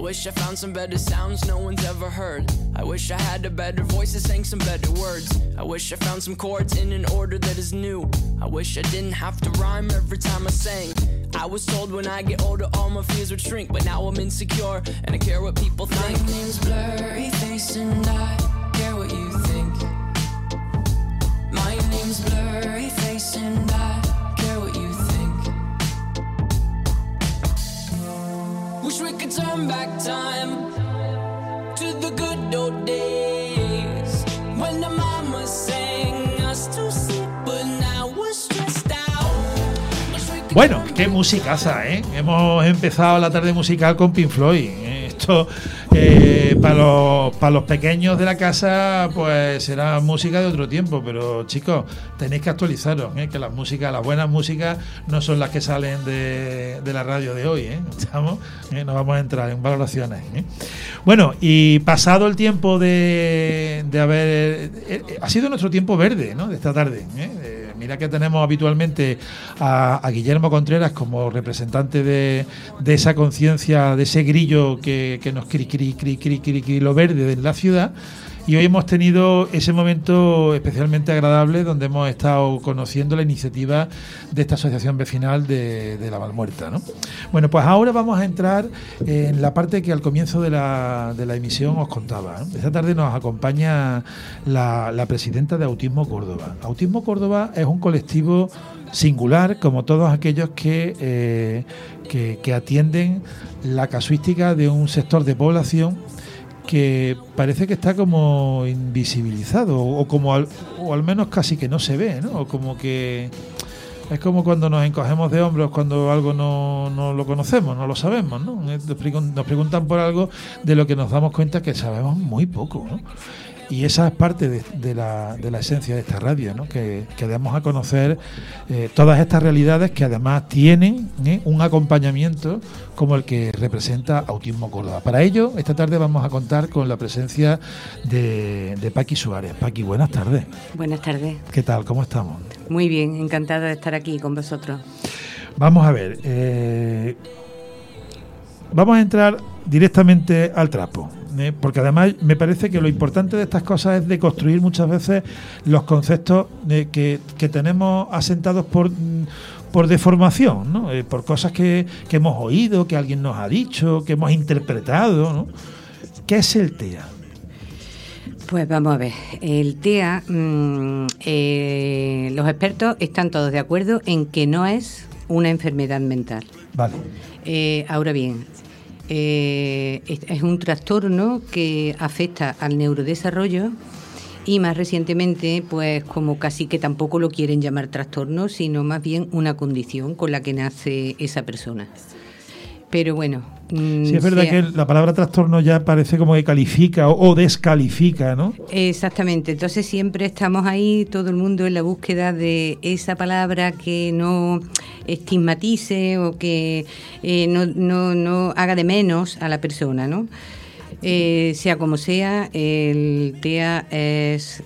wish I found some better sounds no one's ever heard. I wish I had a better voice that sang some better words. I wish I found some chords in an order that is new. I wish I didn't have to rhyme every time I sang. I was told when I get older all my fears would shrink, but now I'm insecure and I care what people think. My name's Blurry Face and I care what you think. My name's Blurry Face and I care what you think. Wish we could turn back time to the good old days when the mama sang us to sleep, but now we're stressed out. Bueno, qué musicaza, ¿eh? Hemos empezado la tarde musical con Pink Floyd. Esto para los pequeños de la casa pues será música de otro tiempo, pero chicos, tenéis que actualizaros, que las buenas músicas no son las que salen de la radio de hoy, ¿estamos? No vamos a entrar en valoraciones, Bueno, y pasado el tiempo de haber... ha sido nuestro tiempo verde, ¿no?, de esta tarde, Mira que tenemos habitualmente a Guillermo Contreras como representante de esa conciencia, de ese grillo que nos cri lo verde de la ciudad, y hoy hemos tenido ese momento especialmente agradable donde hemos estado conociendo la iniciativa de esta asociación vecinal de la Valmuerta, ¿no? Bueno, pues ahora vamos a entrar en la parte que al comienzo de la emisión os contaba, ¿no? Esta tarde nos acompaña la presidenta de Autismo Córdoba. Autismo Córdoba es un colectivo singular, como todos aquellos que atienden la casuística de un sector de población que parece que está como invisibilizado o al menos casi que no se ve, ¿no? O como que es como cuando nos encogemos de hombros cuando algo no lo conocemos, no lo sabemos, ¿no? Nos preguntan por algo de lo que nos damos cuenta que sabemos muy poco, ¿no? Y esa es parte de la esencia de esta radio, ¿no? Que demos a conocer todas estas realidades que además tienen un acompañamiento como el que representa Autismo Córdoba. Para ello, esta tarde vamos a contar con la presencia de Paqui Suárez. Paqui, buenas tardes. Buenas tardes. ¿Qué tal? ¿Cómo estamos? Muy bien, encantada de estar aquí con vosotros. Vamos a ver, vamos a entrar directamente al trapo. Porque además me parece que lo importante de estas cosas es de construir muchas veces los conceptos que tenemos asentados por deformación, ¿no? Por cosas que hemos oído, que alguien nos ha dicho, que hemos interpretado, ¿no? ¿Qué es el TEA? Pues vamos a ver, el TEA, los expertos están todos de acuerdo en que no es una enfermedad mental. Vale. Ahora bien, es un trastorno que afecta al neurodesarrollo y más recientemente, pues como casi que tampoco lo quieren llamar trastorno, sino más bien una condición con la que nace esa persona. Pero bueno... sí, es verdad que la palabra trastorno ya parece como que califica o descalifica, ¿no? Exactamente, entonces siempre estamos ahí, todo el mundo en la búsqueda de esa palabra que no estigmatice o que no haga de menos a la persona, ¿no? Sea como sea, el TEA es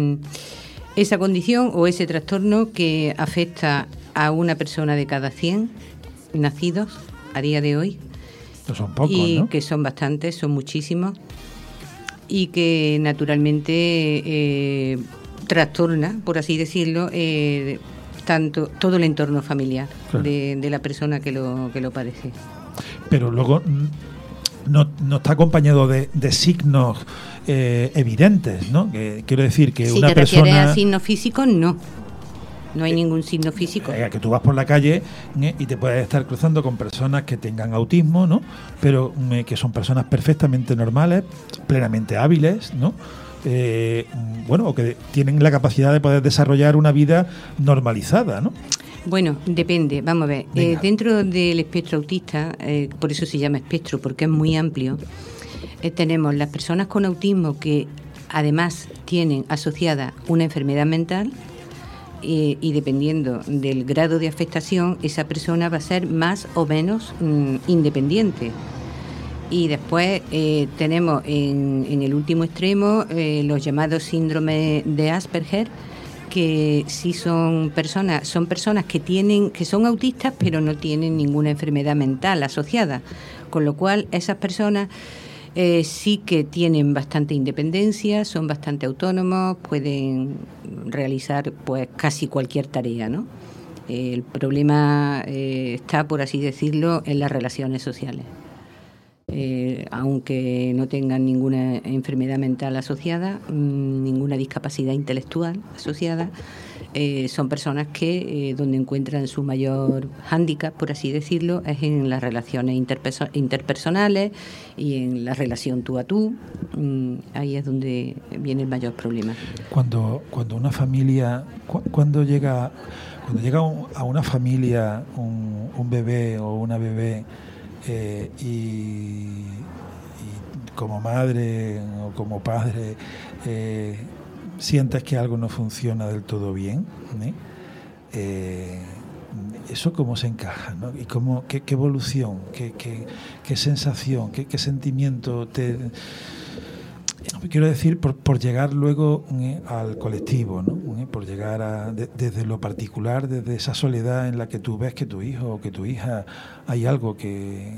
esa condición o ese trastorno que afecta a una persona de cada 100 nacidos a día de hoy. No son pocos, y ¿no? Que son bastantes, son muchísimos, y que naturalmente trastorna, por así decirlo, tanto todo el entorno familiar, claro, de la persona que lo padece. Pero luego no está acompañado de signos evidentes, ¿no? Quiero decir que si una persona... Si te refieres a signos físicos, no hay ningún signo físico. Que tú vas por la calle y te puedes estar cruzando con personas que tengan autismo, ¿no? Pero que son personas perfectamente normales, plenamente hábiles, ¿no? O que tienen la capacidad de poder desarrollar una vida normalizada, ¿no? Bueno, depende. Vamos a ver. Dentro del espectro autista, por eso se llama espectro, porque es muy amplio, tenemos las personas con autismo que además tienen asociada una enfermedad mental, y dependiendo del grado de afectación, esa persona va a ser más o menos independiente. Y después tenemos en el último extremo los llamados síndrome de Asperger, que sí son personas que son autistas, pero no tienen ninguna enfermedad mental asociada, con lo cual esas personas sí que tienen bastante independencia, son bastante autónomos, pueden realizar pues casi cualquier tarea, ¿no? El problema está, por así decirlo, en las relaciones sociales. Aunque no tengan ninguna enfermedad mental asociada, ninguna discapacidad intelectual asociada, son personas que donde encuentran su mayor hándicap, por así decirlo, es en las relaciones interpersonales y en la relación tú a tú. Ahí es donde viene el mayor problema. Cuando una familia, cuando llega a una familia un bebé o una bebé, y como madre o como padre sientes que algo no funciona del todo bien, ¿eso cómo se encaja, ¿no? Y qué evolución, qué sensación, qué sentimiento quiero decir, por llegar luego al colectivo, ¿no? Por llegar desde lo particular, desde esa soledad en la que tú ves que tu hijo o que tu hija hay algo que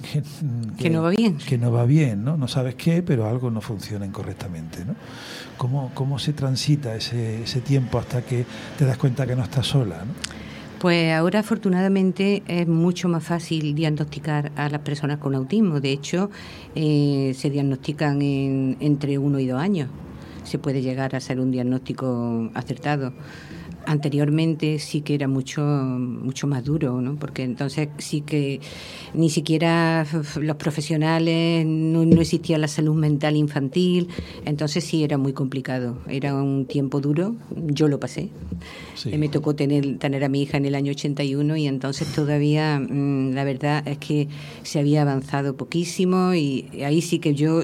no va bien. Que no va bien, ¿no? No sabes qué, pero algo no funciona incorrectamente, ¿no? ¿Cómo se transita ese tiempo hasta que te das cuenta que no estás sola, ¿no? Pues ahora afortunadamente es mucho más fácil diagnosticar a las personas con autismo. De hecho, se diagnostican entre 1 y 2 años. Se puede llegar a hacer un diagnóstico acertado. Anteriormente sí que era mucho más duro, ¿no? Porque entonces sí que ni siquiera los profesionales, no existía la salud mental infantil, entonces sí era muy complicado, era un tiempo duro, yo lo pasé. Sí. Me tocó tener a mi hija en el año 81 y entonces todavía la verdad es que se había avanzado poquísimo y ahí sí que yo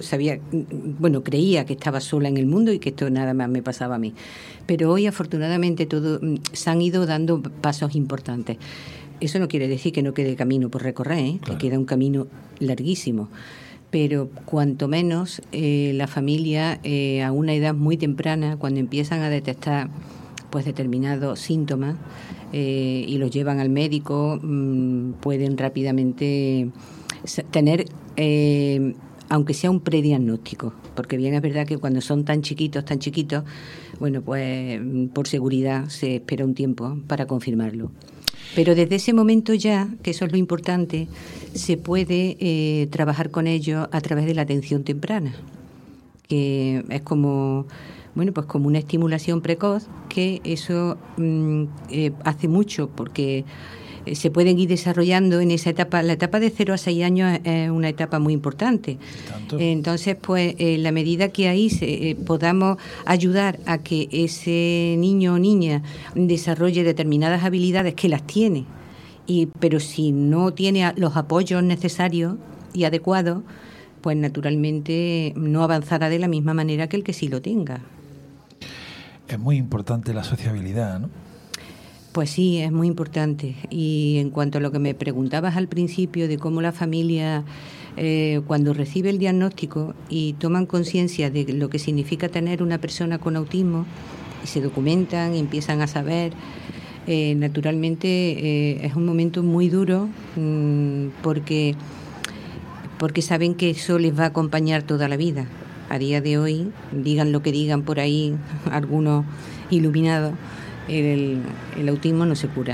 creía que estaba sola en el mundo y que esto nada más me pasaba a mí. Pero hoy afortunadamente se han ido dando pasos importantes. Eso no quiere decir que no quede camino por recorrer, claro. Que queda un camino larguísimo. Pero cuanto menos la familia a una edad muy temprana, cuando empiezan a detectar pues determinados síntomas y los llevan al médico, pueden rápidamente tener aunque sea un prediagnóstico, porque bien es verdad que cuando son tan chiquitos, bueno, pues por seguridad se espera un tiempo para confirmarlo. Pero desde ese momento ya, que eso es lo importante, se puede trabajar con ellos a través de la atención temprana, que es como una estimulación precoz, que eso hace mucho, porque se pueden ir desarrollando en esa etapa. La etapa de 0 a 6 años es una etapa muy importante. Entonces, pues, en la medida que ahí podamos ayudar a que ese niño o niña desarrolle determinadas habilidades que las tiene, pero si no tiene los apoyos necesarios y adecuados, pues naturalmente no avanzará de la misma manera que el que sí lo tenga. Es muy importante la sociabilidad, ¿no? Pues sí, es muy importante. Y en cuanto a lo que me preguntabas al principio de cómo la familia, cuando recibe el diagnóstico y toman conciencia de lo que significa tener una persona con autismo, y se documentan y empiezan a saber, naturalmente es un momento muy duro porque saben que eso les va a acompañar toda la vida. A día de hoy, digan lo que digan por ahí algunos iluminados, el autismo no se cura.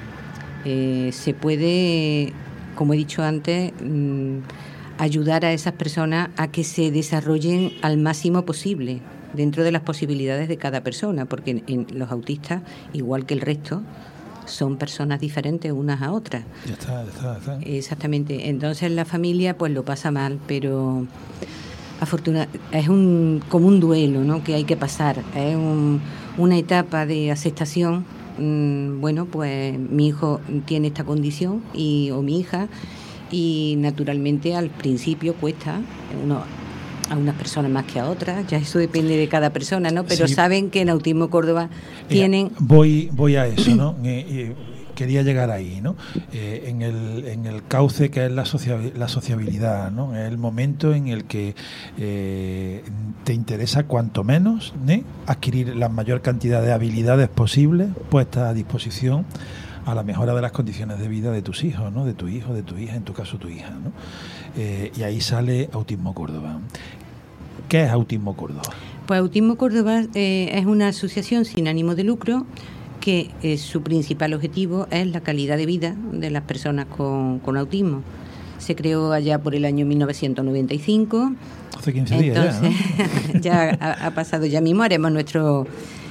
Se puede, como he dicho antes, ayudar a esas personas a que se desarrollen al máximo posible dentro de las posibilidades de cada persona, porque los autistas, igual que el resto, son personas diferentes unas a otras. Ya está. Exactamente. Entonces la familia pues lo pasa mal, pero es como un duelo, ¿no?, que hay que pasar. Es una etapa de aceptación. Bueno, pues mi hijo tiene esta condición o mi hija, y naturalmente al principio cuesta a unas personas más que a otras, ya eso depende de cada persona, ¿no? Pero sí, saben que en Autismo Córdoba tienen... Voy a eso, ¿no? quería llegar ahí, ¿no? En el cauce que es la sociabilidad, ¿no? Es el momento en el que te interesa cuanto menos, ¿no?, adquirir la mayor cantidad de habilidades posibles puestas a disposición a la mejora de las condiciones de vida de tus hijos, ¿no?, de tu hijo, de tu hija, en tu caso tu hija, ¿no? Y ahí sale Autismo Córdoba. ¿Qué es Autismo Córdoba? Pues Autismo Córdoba es una asociación sin ánimo de lucro que su principal objetivo es la calidad de vida de las personas con autismo. Se creó allá por el año 1995. Hace 15 días. Entonces, ya, ¿no? ya ha pasado, ya mismo haremos nuestro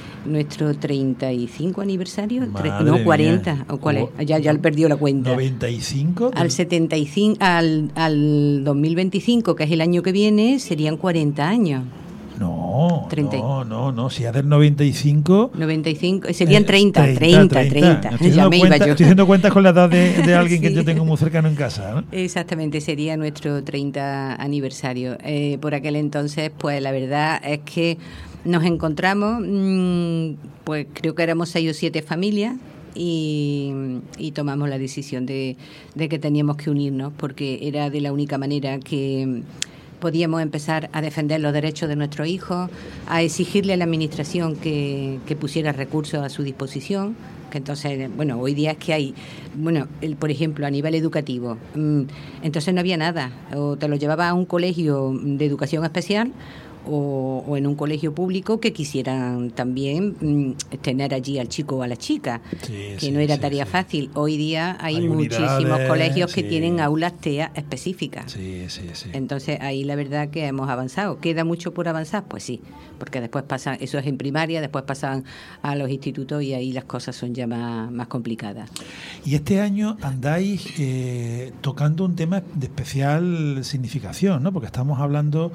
35 aniversario, no 40, mía. ¿O cuál es? Ya perdió la cuenta. 95. Al 75, al 2025, que es el año que viene, serían 40 años. No, 30. No, si es del 95... 95, serían 30. Ya me iba yo. Estoy haciendo cuentas con la edad de alguien sí, que yo tengo muy cercano en casa, ¿no? Exactamente, sería nuestro 30 aniversario. Por aquel entonces, pues la verdad es que nos encontramos, pues creo que éramos 6 o 7 familias, y tomamos la decisión de que teníamos que unirnos, porque era de la única manera que podíamos empezar a defender los derechos de nuestros hijos, a exigirle a la administración que pusiera recursos a su disposición, que entonces, bueno, hoy día es que hay, bueno, por ejemplo, a nivel educativo, entonces no había nada, o te lo llevaba a un colegio de educación especial, o en un colegio público que quisieran también tener allí al chico o a la chica, que no era tarea fácil. Hoy día hay muchísimos colegios que tienen aulas TEA específicas. Entonces ahí la verdad que hemos avanzado. ¿Queda mucho por avanzar? Pues sí, porque después pasan, eso es en primaria, después pasan a los institutos y ahí las cosas son ya más complicadas. Y este año andáis tocando un tema de especial significación, ¿no? Porque estamos hablando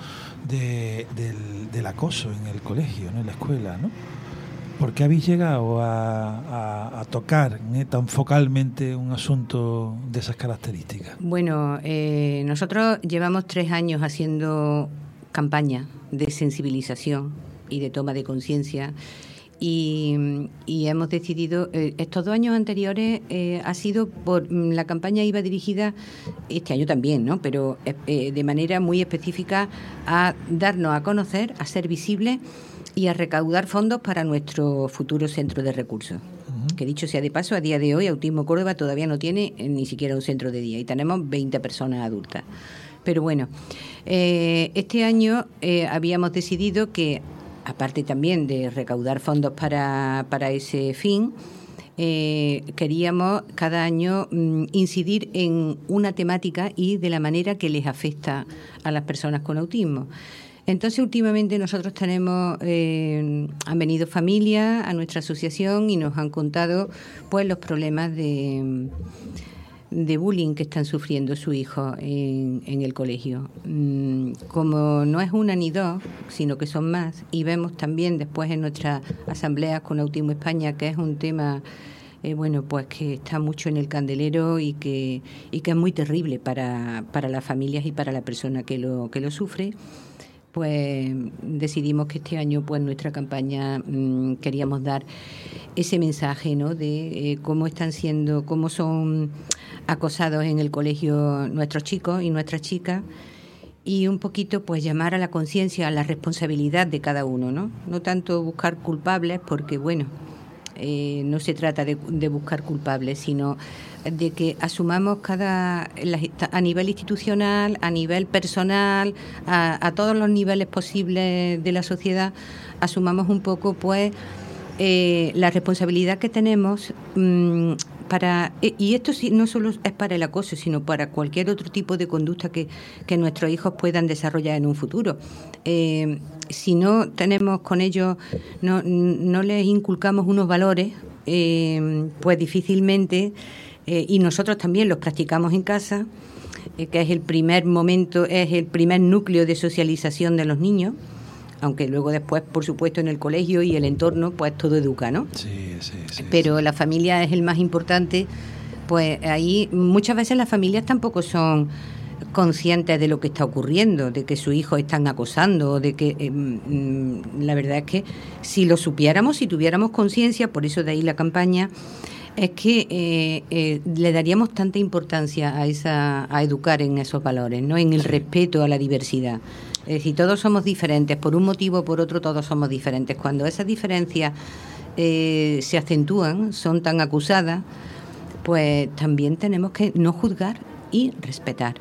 del acoso en el colegio, ¿no?, en la escuela, ¿no? ¿Por qué habéis llegado a tocar tan focalmente un asunto de esas características? Bueno, nosotros llevamos 3 años haciendo campañas de sensibilización y de toma de conciencia, y hemos decidido, estos 2 años anteriores ha sido la campaña iba dirigida, este año también, ¿no?, pero de manera muy específica a darnos a conocer, a ser visibles y a recaudar fondos para nuestro futuro centro de recursos. Que dicho sea de paso, a día de hoy Autismo Córdoba todavía no tiene ni siquiera un centro de día y tenemos 20 personas adultas. Pero bueno, este año habíamos decidido que, aparte también de recaudar fondos para ese fin, queríamos cada año incidir en una temática y de la manera que les afecta a las personas con autismo. Entonces, últimamente nosotros tenemos, han venido familias a nuestra asociación y nos han contado pues los problemas de bullying que están sufriendo sus hijos en el colegio. Como no es una ni dos, sino que son más, y vemos también después en nuestras asambleas con Autismo España que es un tema bueno, pues que está mucho en el candelero y que es muy terrible para las familias y para la persona que lo sufre. Pues decidimos que este año, pues nuestra campaña queríamos dar ese mensaje, ¿no?, de cómo son acosados en el colegio nuestros chicos y nuestras chicas, y un poquito pues llamar a la conciencia, a la responsabilidad de cada uno, ¿no? No tanto buscar culpables, porque bueno, no se trata de buscar culpables, sino de que asumamos a nivel institucional, a nivel personal, a todos los niveles posibles de la sociedad, asumamos un poco pues la responsabilidad que tenemos y esto sí, no solo es para el acoso, sino para cualquier otro tipo de conducta que nuestros hijos puedan desarrollar en un futuro. Si no tenemos con ellos, no les inculcamos unos valores, pues difícilmente, y nosotros también los practicamos en casa, que es el primer momento, es el primer núcleo de socialización de los niños, aunque luego después, por supuesto, en el colegio y el entorno, pues todo educa, ¿no? Sí. Pero la familia es el más importante, pues ahí muchas veces las familias tampoco son conscientes de lo que está ocurriendo, de que sus hijos están acosando, de que la verdad es que si lo supiéramos, si tuviéramos conciencia, por eso de ahí la campaña, Es que le daríamos tanta importancia a educar en esos valores, ¿no? En el respeto a la diversidad. Es decir, todos somos diferentes, por un motivo o por otro todos somos diferentes. Cuando esas diferencias se acentúan, son tan acusadas, pues también tenemos que no juzgar y respetar.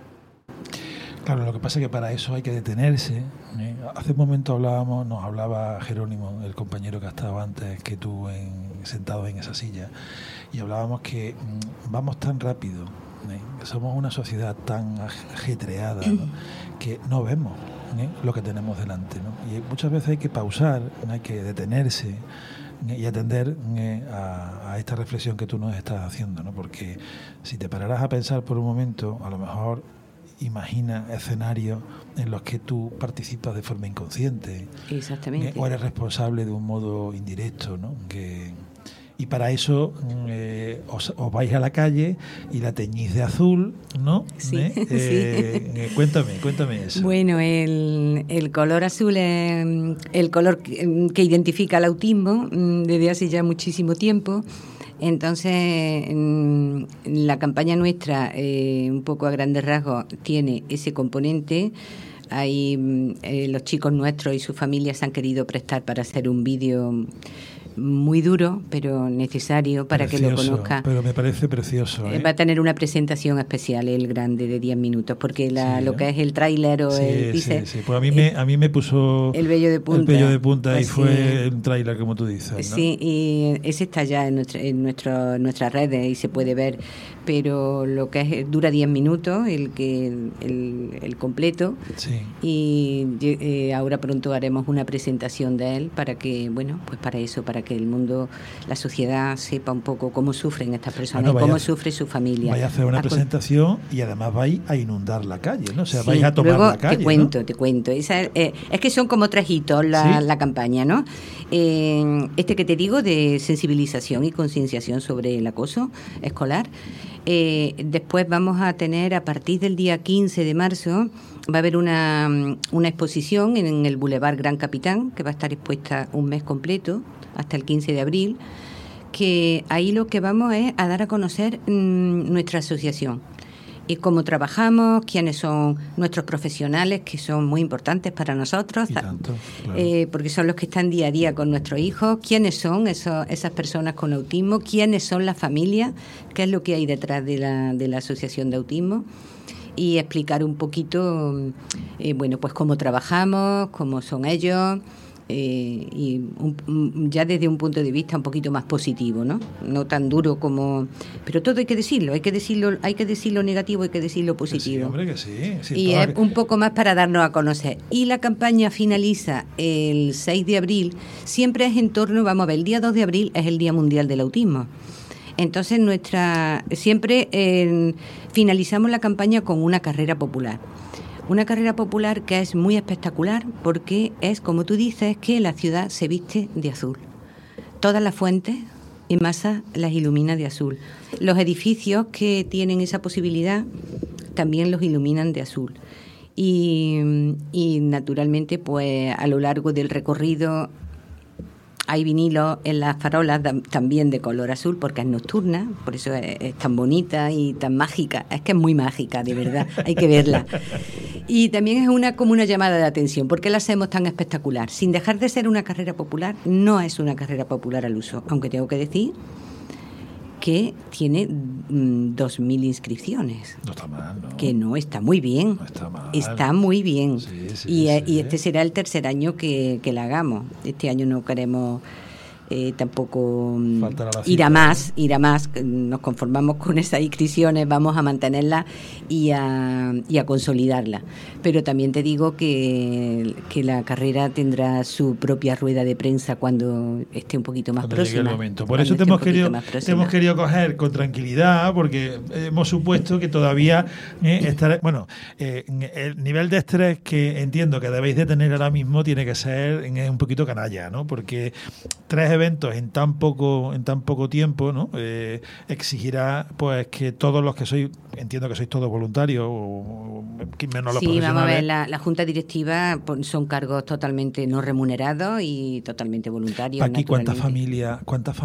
Claro, lo que pasa es que para eso hay que detenerse. Hace un momento nos hablaba Jerónimo, el compañero que ha estado antes que tú sentado en esa silla, y hablábamos que vamos tan rápido, somos una sociedad tan ajetreada, ¿no? Que no vemos lo que tenemos delante, ¿no? Y muchas veces hay que pausar, hay que detenerse y atender a esta reflexión que tú nos estás haciendo, ¿no? Porque si te pararas a pensar por un momento, a lo mejor imagina escenarios en los que tú participas de forma inconsciente. Exactamente. O eres responsable de un modo indirecto, ¿no? Y para eso os vais a la calle y la teñís de azul, ¿no? Sí, sí. Cuéntame eso. Bueno, el color azul es el color que identifica el autismo desde hace ya muchísimo tiempo. Entonces, la campaña nuestra, un poco a grandes rasgos, tiene ese componente. Ahí los chicos nuestros y sus familias se han querido prestar para hacer un vídeo muy duro, pero necesario para precioso, que lo conozca. Pero me parece precioso. Va a tener una presentación especial, el grande, de 10 minutos, porque lo que es el tráiler o el teaser... Sí. Pues a mí me puso el vello de punta. El vello de punta pues y fue un tráiler, como tú dices, ¿no? Sí, y ese está ya en nuestras redes y se puede ver, pero lo que es dura 10 minutos, el completo. Sí. Y ahora pronto haremos una presentación de él para que, bueno, pues para que el mundo, la sociedad sepa un poco cómo sufren estas personas y cómo sufre su familia. Vais a hacer una presentación y además vais a inundar la calle, ¿no? O sea, sí, vais a tomar luego la calle, te cuento. Es que son como 3 hitos la campaña, ¿no? Este que te digo de sensibilización y concienciación sobre el acoso escolar. Después vamos a tener, a partir del día 15 de marzo, va a haber una exposición en el Boulevard Gran Capitán, que va a estar expuesta un mes completo, hasta el 15 de abril, que ahí lo que vamos es a dar a conocer nuestra asociación y cómo trabajamos, quiénes son nuestros profesionales, que son muy importantes para nosotros, tanto, claro. Porque son los que están día a día con nuestros hijos, quiénes son esas personas con autismo, quiénes son las familias, qué es lo que hay detrás de la asociación de autismo, y explicar un poquito, pues cómo trabajamos, cómo son ellos, y ya desde un punto de vista un poquito más positivo, no tan duro como, pero todo hay que decirlo negativo, hay que decirlo positivo. Sí, hombre, que sí. Y es un poco más para darnos a conocer. Y la campaña finaliza el 6 de abril, siempre es en torno, vamos a ver, el día 2 de abril es el Día Mundial del Autismo. Entonces siempre finalizamos la campaña con una carrera popular. Una carrera popular que es muy espectacular porque es, como tú dices, que la ciudad se viste de azul. Todas las fuentes y masas las ilumina de azul. Los edificios que tienen esa posibilidad también los iluminan de azul. Y naturalmente, pues a lo largo del recorrido hay vinilos en las farolas también de color azul porque es nocturna, por eso es tan bonita y tan mágica. Es que es muy mágica, de verdad, hay que verla. Y también es como una llamada de atención. ¿Por qué la hacemos tan espectacular? Sin dejar de ser una carrera popular, no es una carrera popular al uso, aunque tengo que decir que tiene 2.000 inscripciones. No está mal, ¿no? Que no, está muy bien. No está mal. Está muy bien. Sí, Y este será el tercer año que la hagamos. Este año no queremos tampoco ir a más. Nos conformamos con esas inscripciones, vamos a mantenerlas y a consolidarlas. Pero también te digo que la carrera tendrá su propia rueda de prensa cuando esté un poquito más próxima. Llegue el momento. Por eso te hemos querido coger con tranquilidad, porque hemos supuesto que todavía el nivel de estrés que entiendo que debéis de tener ahora mismo tiene que ser un poquito canalla, ¿no? Porque 3 eventos eventos en tan poco tiempo, ¿no? Exigirá pues que todos los que sois, entiendo que sois todos voluntarios o menos los profesionales. Sí, vamos a ver, la junta directiva son cargos totalmente no remunerados y totalmente voluntarios. Aquí, ¿cuántas familias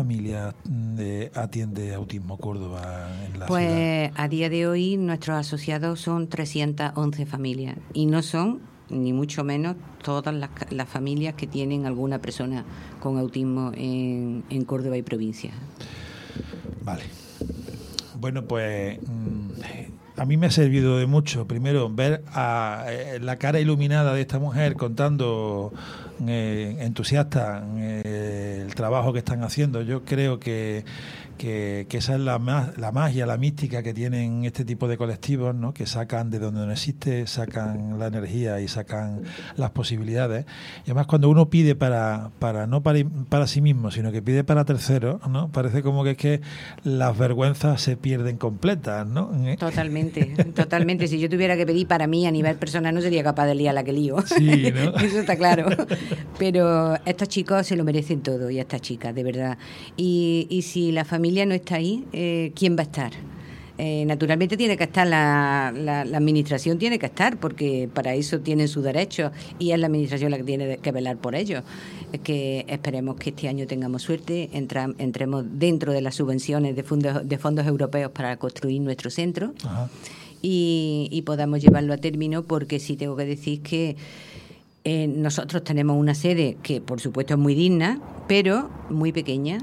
atiende Autismo Córdoba en la ciudad? Pues a día de hoy nuestros asociados son 311 familias y no son ni mucho menos todas las familias que tienen alguna persona con autismo en Córdoba y provincia. Vale. Bueno, pues a mí me ha servido de mucho, primero, ver la cara iluminada de esta mujer contando entusiasta el trabajo que están haciendo. Yo creo que esa es la magia, la mística que tienen este tipo de colectivos, ¿no? Que sacan de donde no existe, sacan la energía y sacan las posibilidades. Y además cuando uno pide no para sí mismo, sino que pide para terceros, ¿no? Parece como que es que las vergüenzas se pierden completas, ¿no? Totalmente. Si yo tuviera que pedir para mí a nivel personal no sería capaz de liar la que lío. Sí, ¿no? Eso está claro. Pero estos chicos se lo merecen todo y estas chicas, de verdad. Y si la familia no está ahí, ¿quién va a estar? Naturalmente tiene que estar la administración, tiene que estar, porque para eso tienen sus derechos y es la administración la que tiene que velar por ellos. Es que esperemos que este año tengamos suerte, entremos dentro de las subvenciones de fondos europeos para construir nuestro centro. Ajá. Y podamos llevarlo a término, porque sí tengo que decir que nosotros tenemos una sede que por supuesto es muy digna, pero muy pequeña,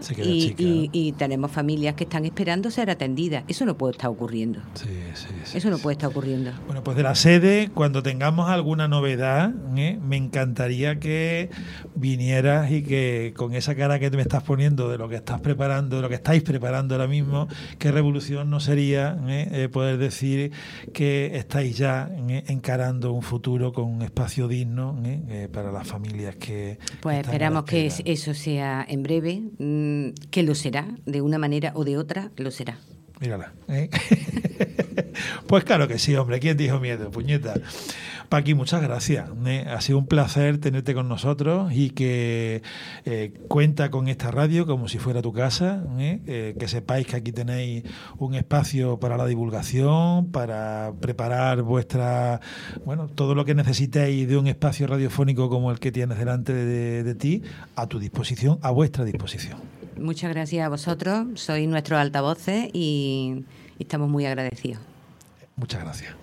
y tenemos familias que están esperando ser atendidas. Eso no puede estar ocurriendo. Eso no puede estar ocurriendo. Bueno, pues de la sede, cuando tengamos alguna novedad, me encantaría que vinieras y que con esa cara que me estás poniendo de lo que estás preparando, de lo que estáis preparando ahora mismo, qué revolución no sería poder decir que estáis ya encarando un futuro con un espacio digno para las familias que... Pues esperamos que eso sea en breve, que lo será, de una manera o de otra, lo será. Mírala. Pues claro que sí, hombre. ¿Quién dijo miedo, puñeta? Paqui, muchas gracias. Ha sido un placer tenerte con nosotros y que cuenta con esta radio como si fuera tu casa. Que sepáis que aquí tenéis un espacio para la divulgación, para preparar todo lo que necesitéis de un espacio radiofónico como el que tienes delante de ti, a tu disposición, a vuestra disposición. Muchas gracias a vosotros, sois nuestros altavoces y estamos muy agradecidos. Muchas gracias.